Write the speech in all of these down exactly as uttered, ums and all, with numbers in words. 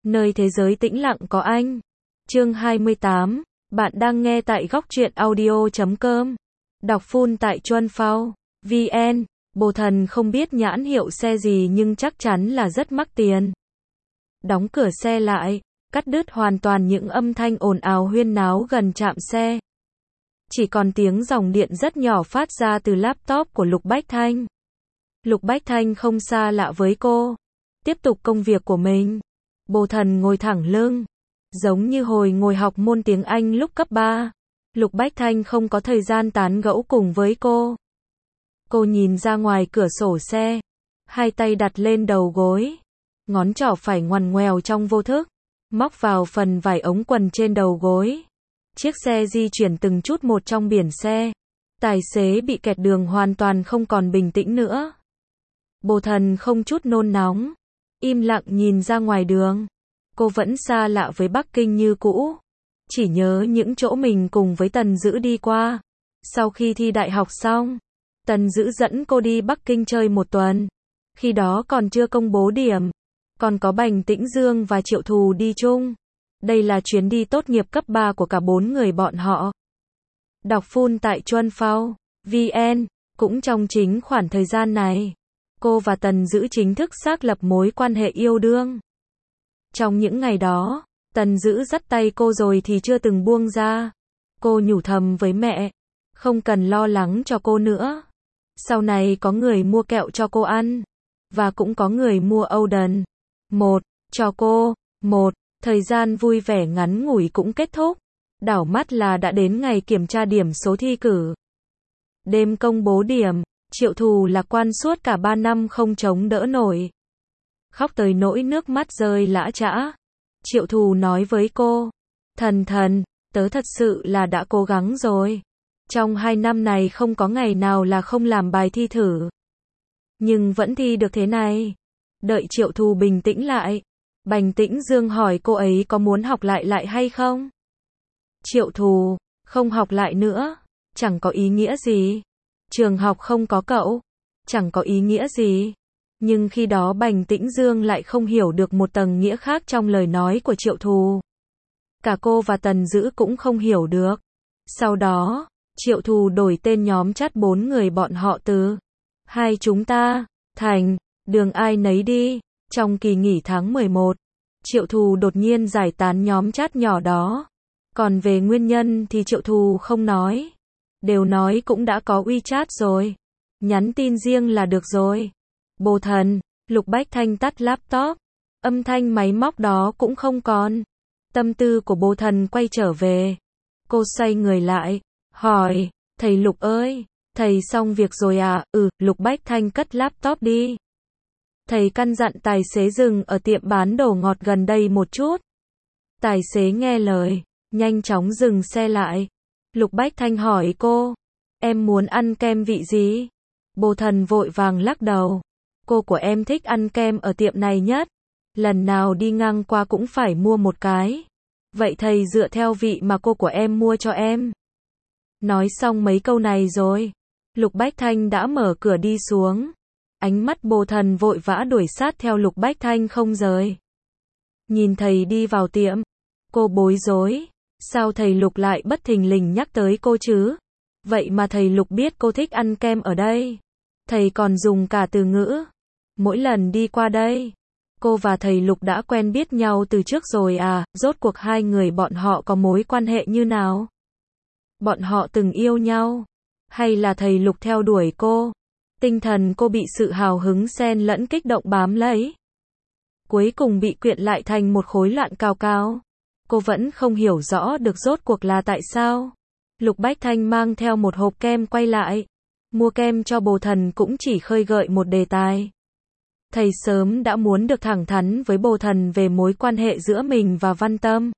nơi thế giới tĩnh lặng có anh. Chương hai mươi tám, bạn đang nghe tại góc truyện audio chấm com. Đọc full tại chuan phao chấm vn. Bồ Thần không biết nhãn hiệu xe gì nhưng chắc chắn là rất mắc tiền. Đóng cửa xe lại, cắt đứt hoàn toàn những âm thanh ồn ào huyên náo gần trạm xe. Chỉ còn tiếng dòng điện rất nhỏ phát ra từ laptop của Lục Bách Thanh. Lục Bách Thanh không xa lạ với cô. Tiếp tục công việc của mình. Bồ Thần ngồi thẳng lưng. Giống như hồi ngồi học môn tiếng Anh lúc cấp ba. Lục Bách Thanh không có thời gian tán gẫu cùng với cô. Cô nhìn ra ngoài cửa sổ xe. Hai tay đặt lên đầu gối. Ngón trỏ phải ngoằn ngoèo trong vô thức. Móc vào phần vải ống quần trên đầu gối. Chiếc xe di chuyển từng chút một trong biển xe. Tài xế bị kẹt đường hoàn toàn không còn bình tĩnh nữa. Bồ Thần không chút nôn nóng. Im lặng nhìn ra ngoài đường. Cô vẫn xa lạ với Bắc Kinh như cũ. Chỉ nhớ những chỗ mình cùng với Tần Dữ đi qua. Sau khi thi đại học xong, Tần Dữ dẫn cô đi Bắc Kinh chơi một tuần. Khi đó còn chưa công bố điểm. Còn có Bành Tĩnh Dương và Triệu Thù đi chung. Đây là chuyến đi tốt nghiệp cấp ba của cả bốn người bọn họ. Đọc full tại chuan phao chấm vn. Cũng trong chính khoảng thời gian này, cô và Tần Dữ chính thức xác lập mối quan hệ yêu đương. Trong những ngày đó, Tần Dữ dắt tay cô rồi thì chưa từng buông ra. Cô nhủ thầm với mẹ, không cần lo lắng cho cô nữa. Sau này có người mua kẹo cho cô ăn. Và cũng có người mua Oden. Một, cho cô. Một, thời gian vui vẻ ngắn ngủi cũng kết thúc. Đảo mắt là đã đến ngày kiểm tra điểm số thi cử. Đêm công bố điểm, Triệu Thù lạc quan suốt cả ba năm không chống đỡ nổi. Khóc tới nỗi nước mắt rơi lã chã. Triệu Thù nói với cô, Thần Thần, tớ thật sự là đã cố gắng rồi. Trong hai năm này không có ngày nào là không làm bài thi thử. Nhưng vẫn thi được thế này. Đợi Triệu Thù bình tĩnh lại, Bành Tĩnh Dương hỏi cô ấy có muốn học lại lại hay không? Triệu Thù, không học lại nữa, chẳng có ý nghĩa gì. Trường học không có cậu, chẳng có ý nghĩa gì. Nhưng khi đó Bành Tĩnh Dương lại không hiểu được một tầng nghĩa khác trong lời nói của Triệu Thù. Cả cô và Tần Dữ cũng không hiểu được. Sau đó, Triệu Thù đổi tên nhóm chat bốn người bọn họ từ hai chúng ta thành đường ai nấy đi. Trong kỳ nghỉ tháng mười một, Triệu Thù đột nhiên giải tán nhóm chat nhỏ đó. Còn về nguyên nhân thì Triệu Thù không nói. Đều nói cũng đã có WeChat rồi. Nhắn tin riêng là được rồi. Bồ Thần, Lục Bách Thanh tắt laptop. Âm thanh máy móc đó cũng không còn. Tâm tư của Bồ Thần quay trở về. Cô xoay người lại, hỏi, thầy Lục ơi, thầy xong việc rồi à? Ừ, Lục Bách Thanh cất laptop đi. Thầy căn dặn tài xế dừng ở tiệm bán đồ ngọt gần đây một chút. Tài xế nghe lời, nhanh chóng dừng xe lại. Lục Bách Thanh hỏi cô, em muốn ăn kem vị gì? Bồ Thần vội vàng lắc đầu. Cô của em thích ăn kem ở tiệm này nhất. Lần nào đi ngang qua cũng phải mua một cái. Vậy thầy dựa theo vị mà cô của em mua cho em. Nói xong mấy câu này rồi, Lục Bách Thanh đã mở cửa đi xuống. Ánh mắt Bồ Thần vội vã đuổi sát theo Lục Bách Thanh không rời. Nhìn thầy đi vào tiệm, cô bối rối. Sao thầy Lục lại bất thình lình nhắc tới cô chứ? Vậy mà thầy Lục biết cô thích ăn kem ở đây. Thầy còn dùng cả từ ngữ. Mỗi lần đi qua đây, cô và thầy Lục đã quen biết nhau từ trước rồi à? Rốt cuộc hai người bọn họ có mối quan hệ như nào? Bọn họ từng yêu nhau? Hay là thầy Lục theo đuổi cô? Tinh thần cô bị sự hào hứng xen lẫn kích động bám lấy. Cuối cùng bị quyện lại thành một khối loạn cao cao. Cô vẫn không hiểu rõ được rốt cuộc là tại sao. Lục Bách Thanh mang theo một hộp kem quay lại. Mua kem cho Bồ Thần cũng chỉ khơi gợi một đề tài. Thầy sớm đã muốn được thẳng thắn với Bồ Thần về mối quan hệ giữa mình và Văn Tâm.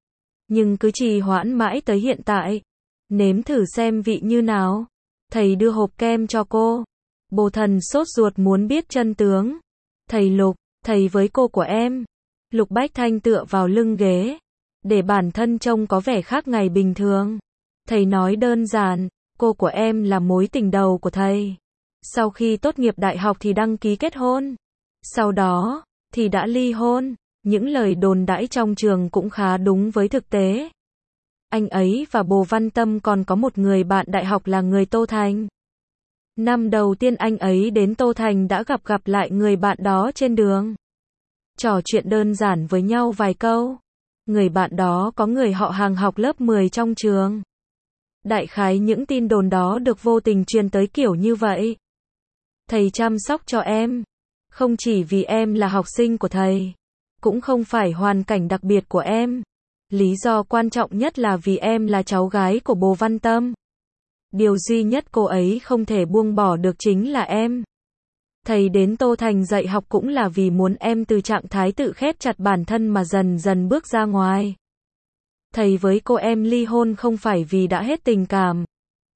Nhưng cứ trì hoãn mãi tới hiện tại. Nếm thử xem vị như nào. Thầy đưa hộp kem cho cô. Bồ Thần sốt ruột muốn biết chân tướng. Thầy Lục, thầy với cô của em. Lục Bách Thanh tựa vào lưng ghế. Để bản thân trông có vẻ khác ngày bình thường. Thầy nói đơn giản, cô của em là mối tình đầu của thầy. Sau khi tốt nghiệp đại học thì đăng ký kết hôn. Sau đó, thì đã ly hôn. Những lời đồn đãi trong trường cũng khá đúng với thực tế. Anh ấy và Bồ Văn Tâm còn có một người bạn đại học là người Tô Thành. Năm đầu tiên anh ấy đến Tô Thành đã gặp gặp lại người bạn đó trên đường. Trò chuyện đơn giản với nhau vài câu. Người bạn đó có người họ hàng học lớp mười trong trường. Đại khái những tin đồn đó được vô tình truyền tới kiểu như vậy. Thầy chăm sóc cho em. Không chỉ vì em là học sinh của thầy. Cũng không phải hoàn cảnh đặc biệt của em. Lý do quan trọng nhất là vì em là cháu gái của Bồ Văn Tâm. Điều duy nhất cô ấy không thể buông bỏ được chính là em. Thầy đến Tô Thành dạy học cũng là vì muốn em từ trạng thái tự khép chặt bản thân mà dần dần bước ra ngoài. Thầy với cô em ly hôn không phải vì đã hết tình cảm.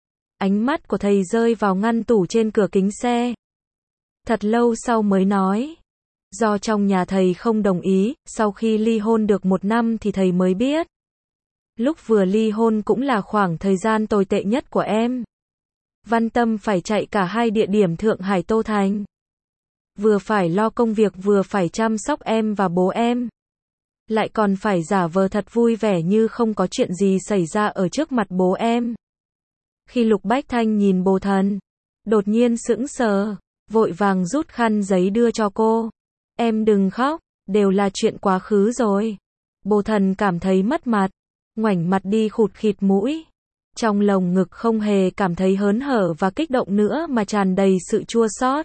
Ánh mắt của thầy rơi vào ngăn tủ trên cửa kính xe. Thật lâu sau mới nói. Do trong nhà thầy không đồng ý, sau khi ly hôn được một năm thì thầy mới biết. Lúc vừa ly hôn cũng là khoảng thời gian tồi tệ nhất của em. Văn Tâm phải chạy cả hai địa điểm Thượng Hải Tô Thành. Vừa phải lo công việc vừa phải chăm sóc em và bố em. Lại còn phải giả vờ thật vui vẻ như không có chuyện gì xảy ra ở trước mặt bố em. Khi Lục Bách Thanh nhìn Bồ Thần, đột nhiên sững sờ, vội vàng rút khăn giấy đưa cho cô. Em đừng khóc, đều là chuyện quá khứ rồi. Bồ Thần cảm thấy mất mặt, ngoảnh mặt đi khụt khịt mũi. Trong lồng ngực không hề cảm thấy hớn hở và kích động nữa mà tràn đầy sự chua xót.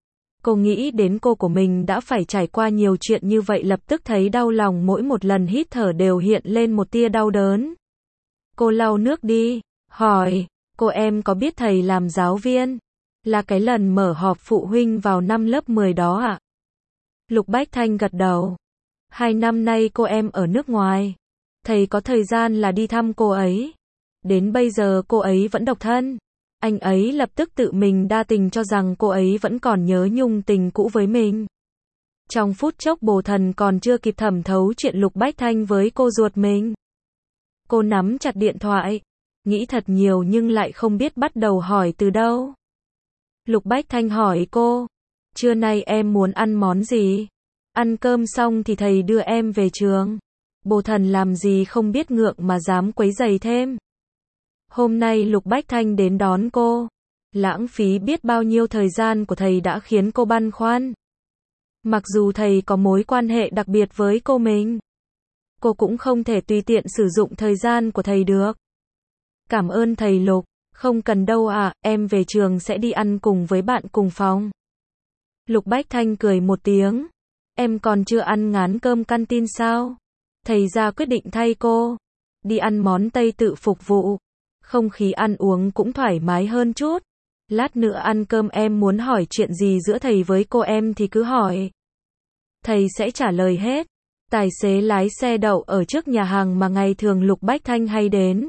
Cô nghĩ đến cô của mình đã phải trải qua nhiều chuyện như vậy, lập tức thấy đau lòng, mỗi một lần hít thở đều hiện lên một tia đau đớn. Cô lau nước đi, hỏi, cô em có biết thầy làm giáo viên? Là cái lần mở họp phụ huynh vào năm lớp mười đó ạ? À? Lục Bách Thanh gật đầu. Hai năm nay cô em ở nước ngoài. Thầy có thời gian là đi thăm cô ấy. Đến bây giờ cô ấy vẫn độc thân. Anh ấy lập tức tự mình đa tình cho rằng cô ấy vẫn còn nhớ nhung tình cũ với mình. Trong phút chốc Bồ Thần còn chưa kịp thẩm thấu chuyện Lục Bách Thanh với cô ruột mình. Cô nắm chặt điện thoại, nghĩ thật nhiều nhưng lại không biết bắt đầu hỏi từ đâu. Lục Bách Thanh hỏi cô, trưa nay em muốn ăn món gì? Ăn cơm xong thì thầy đưa em về trường. Bồ Thần làm gì không biết ngượng mà dám quấy rầy thêm. Hôm nay Lục Bách Thanh đến đón cô. Lãng phí biết bao nhiêu thời gian của thầy đã khiến cô băn khoăn. Mặc dù thầy có mối quan hệ đặc biệt với cô mình, cô cũng không thể tùy tiện sử dụng thời gian của thầy được. Cảm ơn thầy Lục, không cần đâu ạ, à, em về trường sẽ đi ăn cùng với bạn cùng phòng. Lục Bách Thanh cười một tiếng. Em còn chưa ăn ngán cơm canteen sao? Thầy ra quyết định thay cô. Đi ăn món Tây tự phục vụ. Không khí ăn uống cũng thoải mái hơn chút. Lát nữa ăn cơm em muốn hỏi chuyện gì giữa thầy với cô em thì cứ hỏi. Thầy sẽ trả lời hết. Tài xế lái xe đậu ở trước nhà hàng mà ngày thường Lục Bách Thanh hay đến.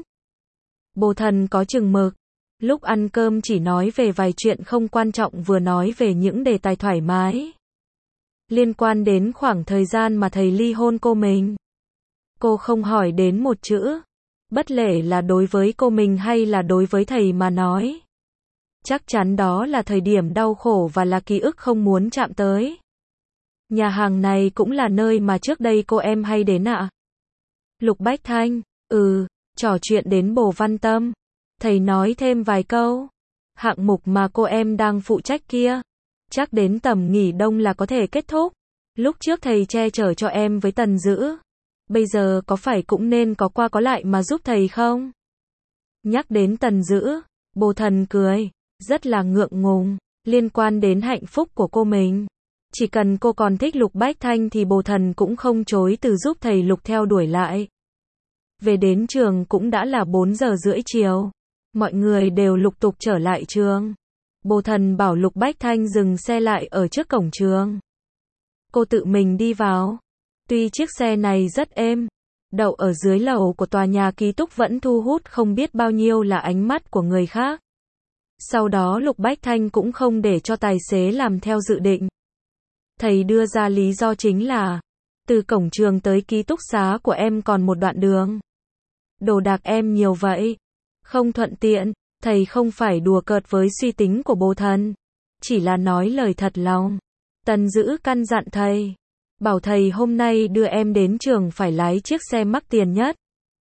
Bồ Thần có chừng mực. Lúc ăn cơm chỉ nói về vài chuyện không quan trọng, vừa nói về những đề tài thoải mái. Liên quan đến khoảng thời gian mà thầy ly hôn cô mình. Cô không hỏi đến một chữ. Bất kể là đối với cô mình hay là đối với thầy mà nói. Chắc chắn đó là thời điểm đau khổ và là ký ức không muốn chạm tới. Nhà hàng này cũng là nơi mà trước đây cô em hay đến ạ? À? Lục Bách Thanh, ừ, trò chuyện đến Bồ Văn Tâm. Thầy nói thêm vài câu. Hạng mục mà cô em đang phụ trách kia, chắc đến tầm nghỉ đông là có thể kết thúc. Lúc trước thầy che chở cho em với Tần Dữ. Bây giờ có phải cũng nên có qua có lại mà giúp thầy không? Nhắc đến Tần Dữ, Bồ Thần cười, rất là ngượng ngùng, liên quan đến hạnh phúc của cô mình. Chỉ cần cô còn thích Lục Bách Thanh thì Bồ Thần cũng không chối từ giúp thầy Lục theo đuổi lại. Về đến trường cũng đã là bốn giờ rưỡi chiều. Mọi người đều lục tục trở lại trường. Bồ Thần bảo Lục Bách Thanh dừng xe lại ở trước cổng trường. Cô tự mình đi vào. Tuy chiếc xe này rất êm, đậu ở dưới lầu của tòa nhà ký túc vẫn thu hút không biết bao nhiêu là ánh mắt của người khác. Sau đó Lục Bách Thanh cũng không để cho tài xế làm theo dự định. Thầy đưa ra lý do chính là, từ cổng trường tới ký túc xá của em còn một đoạn đường. Đồ đạc em nhiều vậy, không thuận tiện. Thầy không phải đùa cợt với suy tính của Bồ Thần, chỉ là nói lời thật lòng. Tần Dữ căn dặn thầy, Bảo thầy hôm nay đưa em đến trường phải lái chiếc xe mắc tiền nhất.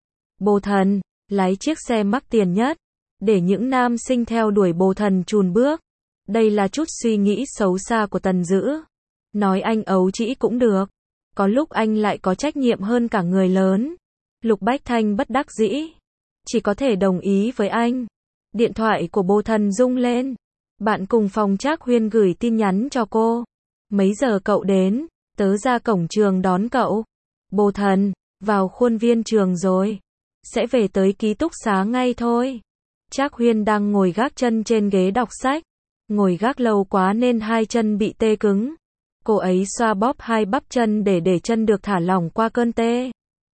Bồ Thần, lái chiếc xe mắc tiền nhất, để những nam sinh theo đuổi Bồ Thần chùn bước. Đây là chút suy nghĩ xấu xa của Tần Dữ. Nói anh ấu trĩ cũng được. Có lúc anh lại có trách nhiệm hơn cả người lớn. Lục Bách Thanh bất đắc dĩ. Chỉ có thể đồng ý với anh. Điện thoại của Bồ Thần rung lên. Bạn cùng phòng Trác Huyên gửi tin nhắn cho cô. Mấy giờ cậu đến? Tớ ra cổng trường đón cậu. Bồ Thần, vào khuôn viên trường rồi. Sẽ về tới ký túc xá ngay thôi. Trác Huyên đang ngồi gác chân trên ghế đọc sách. Ngồi gác lâu quá nên hai chân bị tê cứng. Cô ấy xoa bóp hai bắp chân để để chân được thả lỏng qua cơn tê.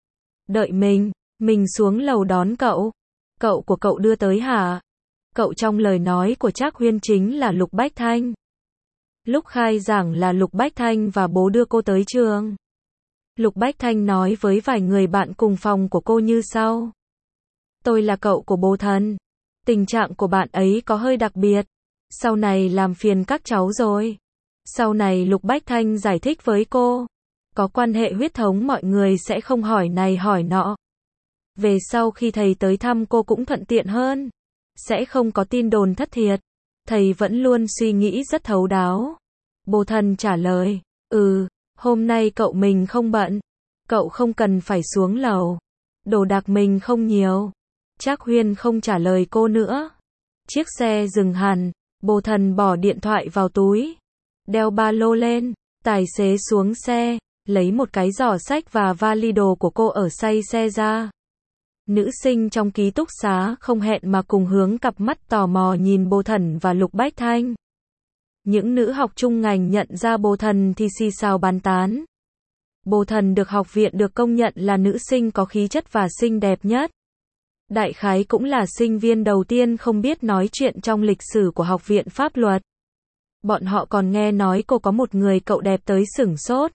Đợi mình, mình xuống lầu đón cậu. Cậu của cậu đưa tới hả? Cậu trong lời nói của Trác Huyên chính là Lục Bách Thanh. Lúc khai giảng là Lục Bách Thanh và bố đưa cô tới trường. Lục Bách Thanh nói với vài người bạn cùng phòng của cô như sau. Tôi là cậu của Bồ Thần. Tình trạng của bạn ấy có hơi đặc biệt. Sau này làm phiền các cháu rồi. Sau này Lục Bách Thanh giải thích với cô. Có quan hệ huyết thống mọi người sẽ không hỏi này hỏi nọ. Về sau khi thầy tới thăm cô cũng thuận tiện hơn. Sẽ không có tin đồn thất thiệt. Thầy vẫn luôn suy nghĩ rất thấu đáo. Bồ Thần trả lời. Ừ, hôm nay cậu mình không bận. Cậu không cần phải xuống lầu. Đồ đạc mình không nhiều. Trác Huyên không trả lời cô nữa. Chiếc xe dừng hẳn. Bồ Thần bỏ điện thoại vào túi. Đeo ba lô lên. Tài xế xuống xe. Lấy một cái giỏ sách và vali đồ của cô ở say xe ra. Nữ sinh trong ký túc xá không hẹn mà cùng hướng cặp mắt tò mò nhìn Bồ Thần và Lục Bách Thanh. Những nữ học chung ngành nhận ra Bồ Thần thì xì xào bàn tán. Bồ Thần được học viện được công nhận là nữ sinh có khí chất và xinh đẹp nhất. Đại khái cũng là sinh viên đầu tiên không biết nói chuyện trong lịch sử của học viện pháp luật. Bọn họ còn nghe nói cô có một người cậu đẹp tới sửng sốt.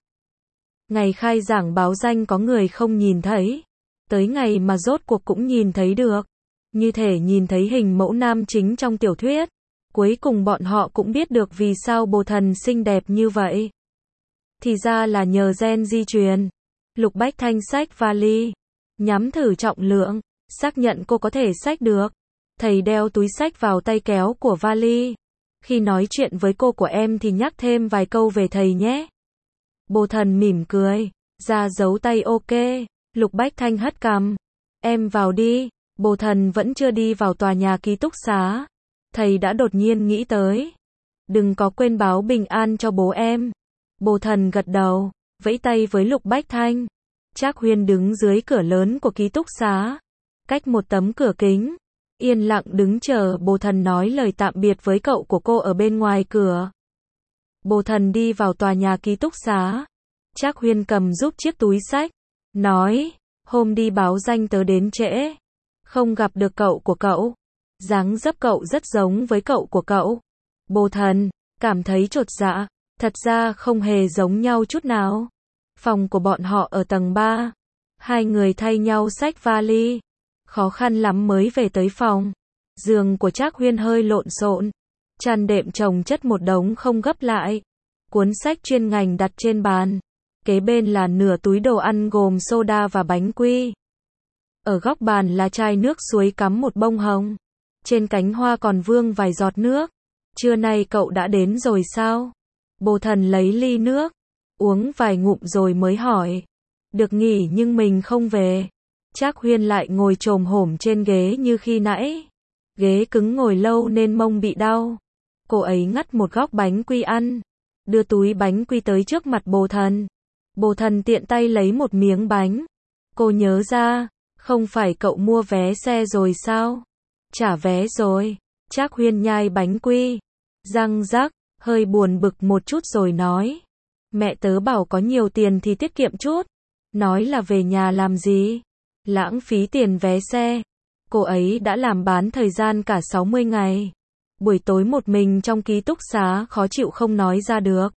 Ngày khai giảng báo danh có người không nhìn thấy. Tới ngày mà rốt cuộc cũng nhìn thấy được. Như thể nhìn thấy hình mẫu nam chính trong tiểu thuyết. Cuối cùng bọn họ cũng biết được vì sao Bồ Thần xinh đẹp như vậy. Thì ra là nhờ gen di truyền. Lục Bách Thanh xách vali. Nhắm thử trọng lượng. Xác nhận cô có thể xách được. Thầy đeo túi xách vào tay kéo của vali. Khi nói chuyện với cô của em thì nhắc thêm vài câu về thầy nhé. Bồ Thần mỉm cười. Ra dấu tay ok. Lục Bách Thanh hất cằm. Em vào đi. Bồ Thần vẫn chưa đi vào tòa nhà ký túc xá. Thầy đã đột nhiên nghĩ tới. Đừng có quên báo bình an cho bố em. Bồ Thần gật đầu. Vẫy tay với Lục Bách Thanh. Trác Huyên đứng dưới cửa lớn của ký túc xá. Cách một tấm cửa kính. Yên lặng đứng chờ Bồ Thần nói lời tạm biệt với cậu của cô ở bên ngoài cửa. Bồ Thần đi vào tòa nhà ký túc xá. Trác Huyên cầm giúp chiếc túi xách. Nói, hôm đi báo danh tớ đến trễ. Không gặp được cậu của cậu. Dáng dấp cậu rất giống với cậu của cậu. Bồ Thần, cảm thấy chột dạ. Thật ra không hề giống nhau chút nào. Phòng của bọn họ ở tầng ba. Hai người thay nhau xách vali. Khó khăn lắm mới về tới phòng. Giường của Trác Huyên hơi lộn xộn. Chăn đệm chồng chất một đống không gấp lại. Cuốn sách chuyên ngành đặt trên bàn. Kế bên là nửa túi đồ ăn gồm soda và bánh quy. Ở góc bàn là chai nước suối cắm một bông hồng. Trên cánh hoa còn vương vài giọt nước. Trưa nay cậu đã đến rồi sao? Bồ Thần lấy ly nước. Uống vài ngụm rồi mới hỏi. Được nghỉ nhưng mình không về. Trác Huyên lại ngồi chồm hổm trên ghế như khi nãy. Ghế cứng ngồi lâu nên mông bị đau. Cô ấy ngắt một góc bánh quy ăn. Đưa túi bánh quy tới trước mặt Bồ Thần. Bồ Thần tiện tay lấy một miếng bánh. Cô nhớ ra, không phải cậu mua vé xe rồi sao? Trả vé rồi. Trác Huyên nhai bánh quy. Răng rắc, hơi buồn bực một chút rồi nói. Mẹ tớ bảo có nhiều tiền thì tiết kiệm chút. Nói là về nhà làm gì? Lãng phí tiền vé xe. Cô ấy đã làm bán thời gian cả sáu mươi ngày. Buổi tối một mình trong ký túc xá khó chịu không nói ra được.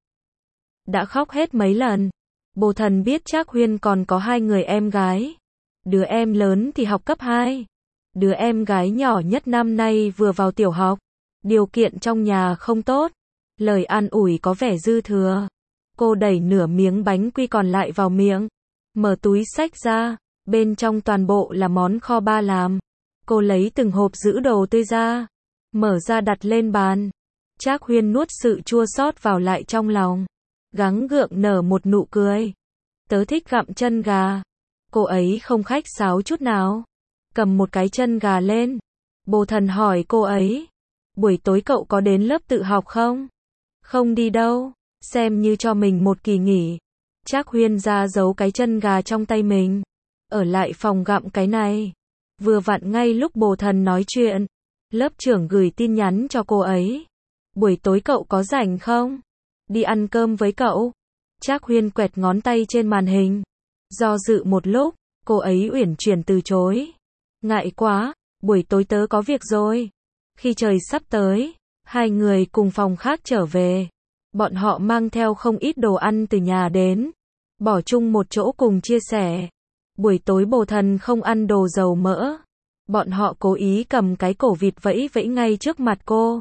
Đã khóc hết mấy lần. Bồ Thần biết Trác Huyên còn có hai người em gái. Đứa em lớn thì học cấp hai. Đứa em gái nhỏ nhất năm nay vừa vào tiểu học. Điều kiện trong nhà không tốt. Lời an ủi có vẻ dư thừa. Cô đẩy nửa miếng bánh quy còn lại vào miệng, mở túi xách ra, bên trong toàn bộ là món kho ba làm. Cô lấy từng hộp giữ đồ tươi ra, mở ra đặt lên bàn. Trác Huyên nuốt sự chua xót vào lại trong lòng, gắng gượng nở một nụ cười. Tớ thích gặm chân gà. Cô ấy không khách sáo chút nào, cầm một cái chân gà lên. Bồ Thần hỏi cô ấy, buổi tối cậu có đến lớp tự học không? Không đi đâu, xem như cho mình một kỳ nghỉ. Trác Huyên ra giấu cái chân gà trong tay mình, ở lại phòng gặm cái này. Vừa vặn ngay lúc Bồ Thần nói chuyện, lớp trưởng gửi tin nhắn cho cô ấy. Buổi tối cậu có rảnh không? Đi ăn cơm với cậu. Trác Huyên quẹt ngón tay trên màn hình. Do dự một lúc, cô ấy uyển chuyển từ chối. Ngại quá, buổi tối tớ có việc rồi. Khi trời sắp tới, hai người cùng phòng khác trở về. Bọn họ mang theo không ít đồ ăn từ nhà đến, bỏ chung một chỗ cùng chia sẻ. Buổi tối Bồ Thần không ăn đồ dầu mỡ. Bọn họ cố ý cầm cái cổ vịt vẫy vẫy ngay trước mặt cô.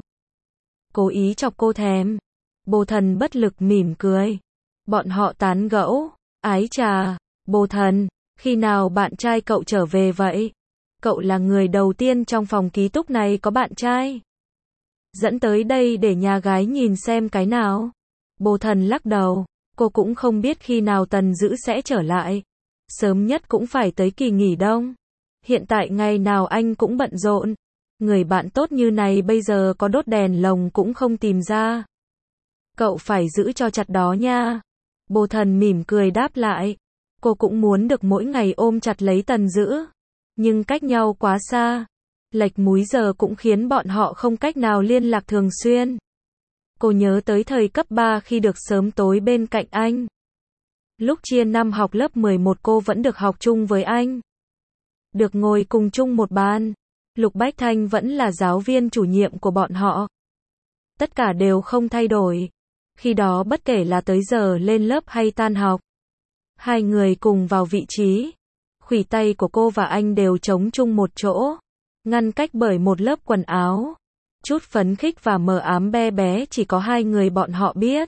Cố ý chọc cô thèm. Bồ Thần bất lực mỉm cười. Bọn họ tán gẫu. Ái chà, Bồ Thần, khi nào bạn trai cậu trở về vậy? Cậu là người đầu tiên trong phòng ký túc này có bạn trai. Dẫn tới đây để nhà gái nhìn xem cái nào. Bồ Thần lắc đầu. Cô cũng không biết khi nào Tần Dữ sẽ trở lại. Sớm nhất cũng phải tới kỳ nghỉ đông. Hiện tại ngày nào anh cũng bận rộn. Người bạn tốt như này bây giờ có đốt đèn lồng cũng không tìm ra. Cậu phải giữ cho chặt đó nha. Bồ Thần mỉm cười đáp lại. Cô cũng muốn được mỗi ngày ôm chặt lấy Tần Dữ. Nhưng cách nhau quá xa. Lệch múi giờ cũng khiến bọn họ không cách nào liên lạc thường xuyên. Cô nhớ tới thời cấp ba khi được sớm tối bên cạnh anh. Lúc chia năm học lớp mười một cô vẫn được học chung với anh. Được ngồi cùng chung một bàn. Lục Bách Thanh vẫn là giáo viên chủ nhiệm của bọn họ. Tất cả đều không thay đổi. Khi đó bất kể là tới giờ lên lớp hay tan học, hai người cùng vào vị trí. Khuỷu tay của cô và anh đều chống chung một chỗ, ngăn cách bởi một lớp quần áo. Chút phấn khích và mờ ám be bé chỉ có hai người bọn họ biết.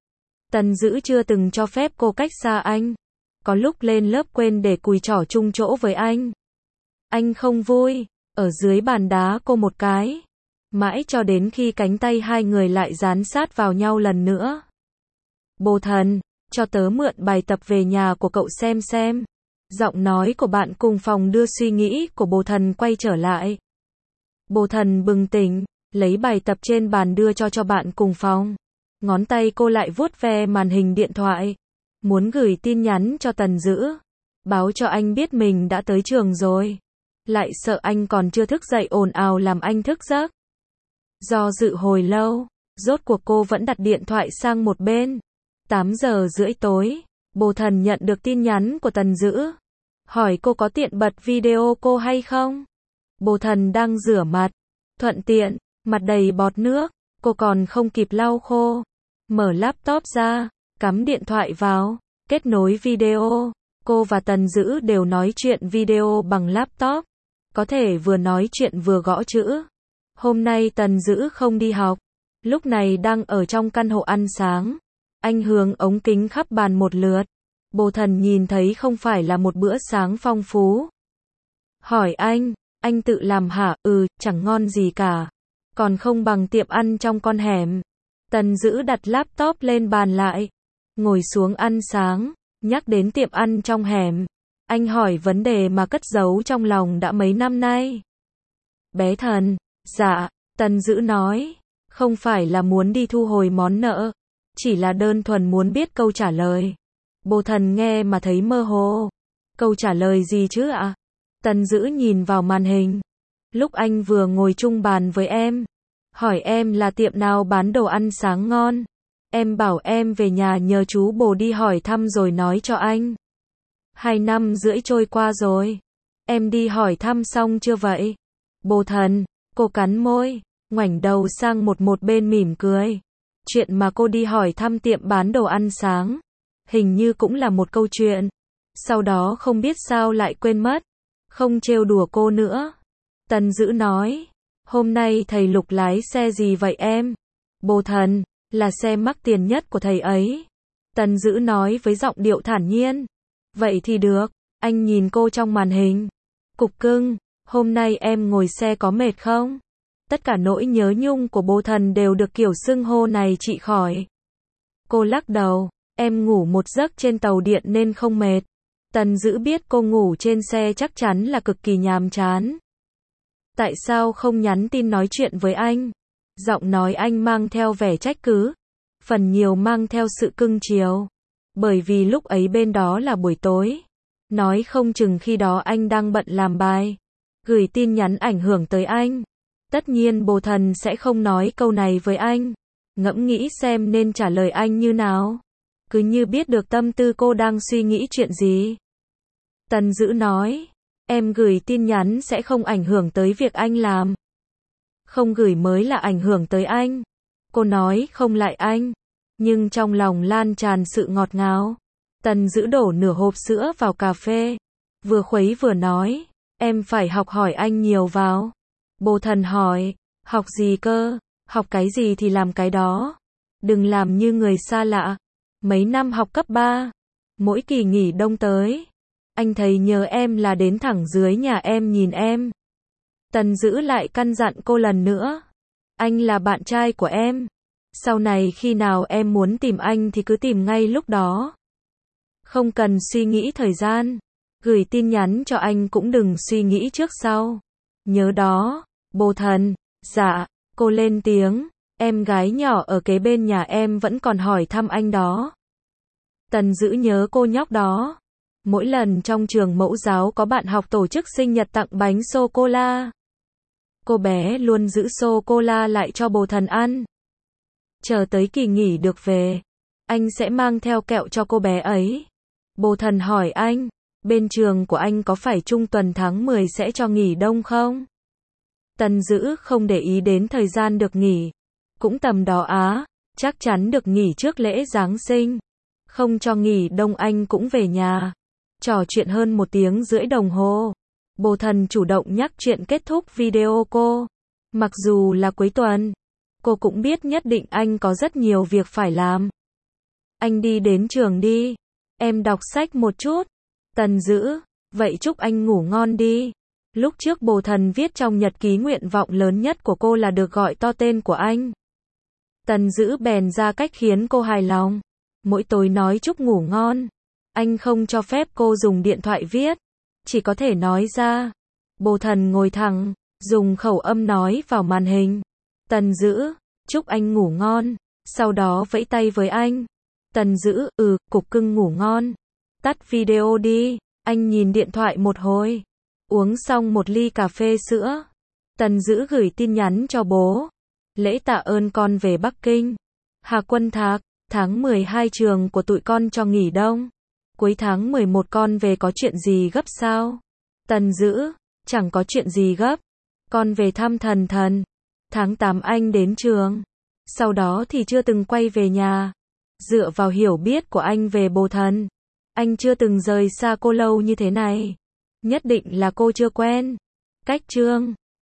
Tần Dữ chưa từng cho phép cô cách xa anh. Có lúc lên lớp quên để cùi trỏ chung chỗ với anh. Anh không vui, ở dưới bàn đá cô một cái. Mãi cho đến khi cánh tay hai người lại dán sát vào nhau lần nữa. Bồ Thần, cho tớ mượn bài tập về nhà của cậu xem xem. Giọng nói của bạn cùng phòng đưa suy nghĩ của Bồ Thần quay trở lại. Bồ Thần bừng tỉnh, lấy bài tập trên bàn đưa cho cho bạn cùng phòng. Ngón tay cô lại vuốt ve màn hình điện thoại. Muốn gửi tin nhắn cho Tần Dữ. Báo cho anh biết mình đã tới trường rồi. Lại sợ anh còn chưa thức dậy ồn ào làm anh thức giấc. Do dự hồi lâu, rốt cuộc cô vẫn đặt điện thoại sang một bên. tám giờ rưỡi tối, Bồ Thần nhận được tin nhắn của Tần Dữ. Hỏi cô có tiện bật video cô hay không? Bồ Thần đang rửa mặt. Thuận tiện, mặt đầy bọt nước, cô còn không kịp lau khô. Mở laptop ra, cắm điện thoại vào, kết nối video. Cô và Tần Dữ đều nói chuyện video bằng laptop. Có thể vừa nói chuyện vừa gõ chữ. Hôm nay Tần Dữ không đi học. Lúc này đang ở trong căn hộ ăn sáng. Anh hướng ống kính khắp bàn một lượt. Bồ Thần nhìn thấy không phải là một bữa sáng phong phú. Hỏi anh, anh tự làm hả? Ừ, chẳng ngon gì cả. Còn không bằng tiệm ăn trong con hẻm. Tần Dữ đặt laptop lên bàn lại. Ngồi xuống ăn sáng. Nhắc đến tiệm ăn trong hẻm. Anh hỏi vấn đề mà cất giấu trong lòng đã mấy năm nay. Bé Thần, dạ, Tần Dữ nói. Không phải là muốn đi thu hồi món nợ. Chỉ là đơn thuần muốn biết câu trả lời. Bồ Thần nghe mà thấy mơ hồ. Câu trả lời gì chứ ạ? À? Tần Dữ nhìn vào màn hình. Lúc anh vừa ngồi chung bàn với em. Hỏi em là tiệm nào bán đồ ăn sáng ngon. Em bảo em về nhà nhờ chú Bồ đi hỏi thăm rồi nói cho anh. Hai năm rưỡi trôi qua rồi. Em đi hỏi thăm xong chưa vậy? Bồ Thần, cô cắn môi, ngoảnh đầu sang một một bên mỉm cười. Chuyện mà cô đi hỏi thăm tiệm bán đồ ăn sáng. Hình như cũng là một câu chuyện. Sau đó không biết sao lại quên mất. Không trêu đùa cô nữa. Tần Dữ nói. Hôm nay thầy Lục lái xe gì vậy em? Bồ Thần, là xe mắc tiền nhất của thầy ấy. Tần Dữ nói với giọng điệu thản nhiên. Vậy thì được, anh nhìn cô trong màn hình. Cục cưng, hôm nay em ngồi xe có mệt không? Tất cả nỗi nhớ nhung của bồ thần đều được kiểu xưng hô này trị khỏi. Cô lắc đầu, em ngủ một giấc trên tàu điện nên không mệt. Tần Dữ biết cô ngủ trên xe chắc chắn là cực kỳ nhàm chán. Tại sao không nhắn tin nói chuyện với anh? Giọng nói anh mang theo vẻ trách cứ, phần nhiều mang theo sự cưng chiều. Bởi vì lúc ấy bên đó là buổi tối. Nói không chừng khi đó anh đang bận làm bài. Gửi tin nhắn ảnh hưởng tới anh. Tất nhiên bồ thần sẽ không nói câu này với anh. Ngẫm nghĩ xem nên trả lời anh như nào. Cứ như biết được tâm tư cô đang suy nghĩ chuyện gì. Tần Dữ nói, em gửi tin nhắn sẽ không ảnh hưởng tới việc anh làm. Không gửi mới là ảnh hưởng tới anh. Cô nói không lại anh. Nhưng trong lòng lan tràn sự ngọt ngào. Tần Dữ đổ nửa hộp sữa vào cà phê. Vừa khuấy vừa nói, em phải học hỏi anh nhiều vào. Bồ thần hỏi, học gì cơ? Học cái gì thì làm cái đó. Đừng làm như người xa lạ. Mấy năm học cấp ba, mỗi kỳ nghỉ đông tới, anh thấy nhớ em là đến thẳng dưới nhà em nhìn em. Tần Dữ lại căn dặn cô lần nữa. Anh là bạn trai của em. Sau này khi nào em muốn tìm anh thì cứ tìm ngay lúc đó. Không cần suy nghĩ thời gian. Gửi tin nhắn cho anh cũng đừng suy nghĩ trước sau. Nhớ đó, bồ thần. Dạ, cô lên tiếng. Em gái nhỏ ở kế bên nhà em vẫn còn hỏi thăm anh đó. Tần Dữ nhớ cô nhóc đó. Mỗi lần trong trường mẫu giáo có bạn học tổ chức sinh nhật tặng bánh sô-cô-la. Cô bé luôn giữ sô-cô-la lại cho bồ thần ăn. Chờ tới kỳ nghỉ được về, anh sẽ mang theo kẹo cho cô bé ấy. Bồ thần hỏi anh, bên trường của anh có phải trung tuần tháng mười sẽ cho nghỉ đông không? Tần Dữ không để ý đến thời gian được nghỉ. Cũng tầm đó á, chắc chắn được nghỉ trước lễ Giáng sinh. Không cho nghỉ đông anh cũng về nhà. Trò chuyện hơn một tiếng rưỡi đồng hồ. Bồ thần chủ động nhắc chuyện kết thúc video cô. Mặc dù là cuối tuần, cô cũng biết nhất định anh có rất nhiều việc phải làm. Anh đi đến trường đi. Em đọc sách một chút. Tần Dữ, vậy chúc anh ngủ ngon đi. Lúc trước bồ thần viết trong nhật ký nguyện vọng lớn nhất của cô là được gọi to tên của anh. Tần Dữ bèn ra cách khiến cô hài lòng. Mỗi tối nói chúc ngủ ngon. Anh không cho phép cô dùng điện thoại viết. Chỉ có thể nói ra. Bồ thần ngồi thẳng, dùng khẩu âm nói vào màn hình. Tần Dữ, chúc anh ngủ ngon. Sau đó vẫy tay với anh. Tần Dữ, ừ, cục cưng ngủ ngon. Tắt video đi. Anh nhìn điện thoại một hồi. Uống xong một ly cà phê sữa. Tần Dữ gửi tin nhắn cho bố. Lễ tạ ơn con về Bắc Kinh. Hà Quân Thạc, tháng mười hai trường của tụi con cho nghỉ đông. Cuối tháng mười một con về có chuyện gì gấp sao? Tần Dữ, chẳng có chuyện gì gấp. Con về thăm thần thần. Tháng tám anh đến trường. Sau đó thì chưa từng quay về nhà. Dựa vào hiểu biết của anh về bồ thần, anh chưa từng rời xa cô lâu như thế này. Nhất định là cô chưa quen. Cách chương